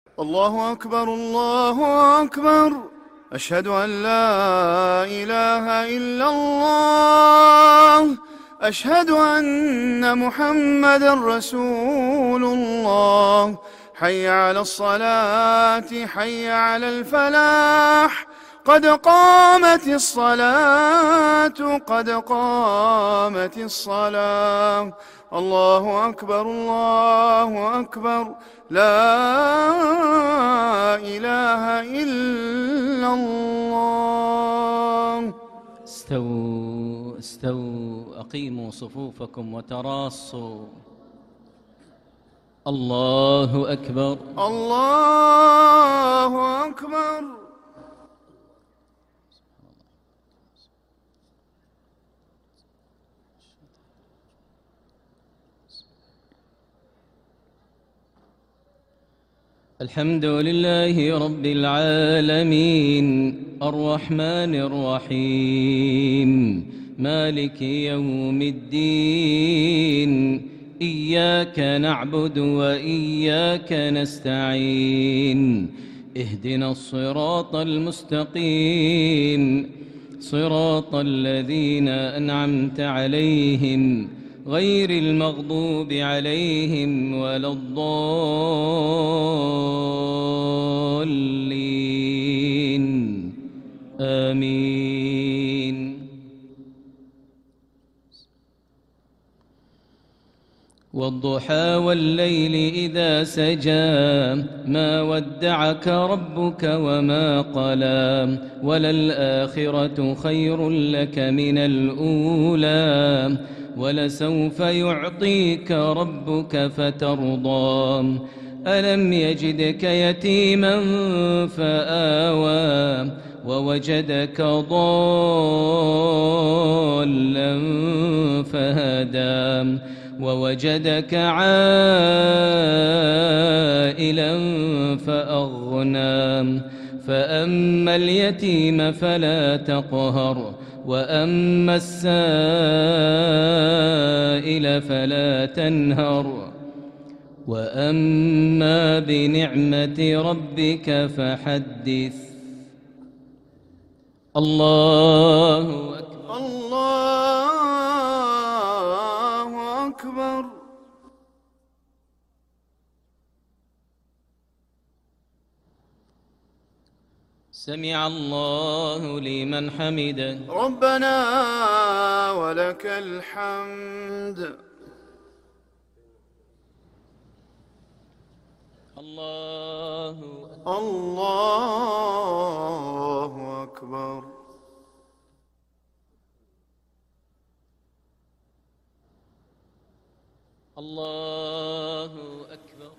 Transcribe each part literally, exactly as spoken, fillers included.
الله أكبر الله أكبر. أشهد أن لا إله إلا الله. أشهد أن محمدًا رسول الله. حي على الصلاة حي على الفلاح. قد قامت الصلاة قد قامت الصلاة. الله أكبر الله أكبر. لا إله إلا الله. استووا استووا أقيموا صفوفكم وتراصوا. الله أكبر الله أكبر. الحمد لله رب العالمين الرحمن الرحيم مالك يوم الدين. إياك نعبد وإياك نستعين. اهدنا الصراط المستقيم صراط الذين أنعمت عليهم غير المغضوب عليهم ولا الضالين. آمين. والضحى والليل إذا سجى ما ودعك ربك وما قلى وللآخرة خير لك من الأولى ولسوف يعطيك ربك فترضى. ألم يجدك يتيما فآوى ووجدك ضالا فهدى ووجدك عائلا فأغنى. فأما اليتيم فلا تقهر وأما السائل فلا تنهر وأما بنعمة ربك فحدث. الله أكبر الله أكبر. سمع الله لمن حمده. ربنا ولك الحمد. الله الله أكبر. الله أكبر.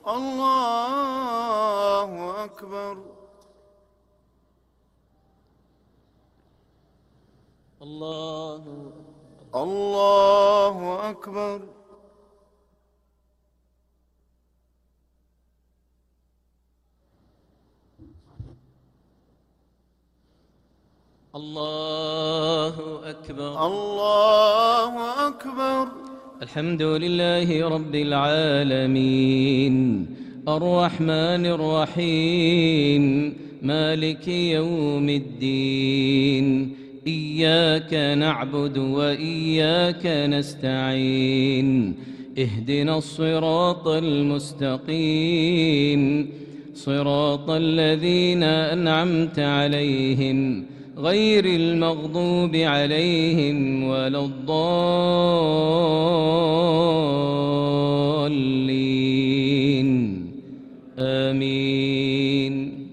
الله أكبر. الله الله أكبر. الله أكبر. الله أكبر. الحمد لله رب العالمين الرحمن الرحيم مالك يوم الدين. إياك نعبد وإياك نستعين. اهدنا الصراط المستقيم صراط الذين أنعمت عليهم غير المغضوب عليهم ولا الضالين. آمين.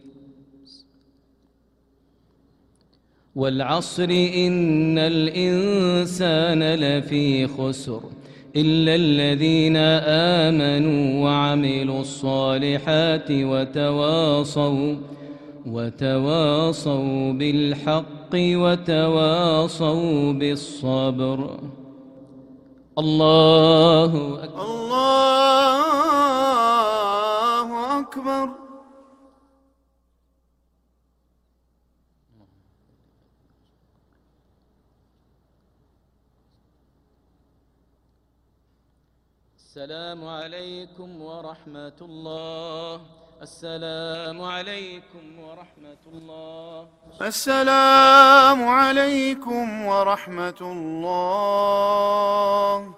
والعصر إن الإنسان لفي خسر إلا الذين آمنوا وعملوا الصالحات وتواصوا وتواصوا بالحق وتواصوا بالصبر. الله أكبر. الله أكبر. السلام عليكم ورحمة الله. السلام عليكم ورحمة الله. السلام عليكم ورحمة الله.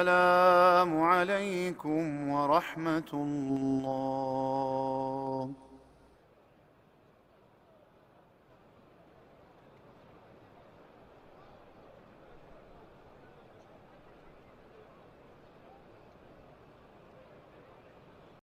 السلام عليكم ورحمة الله.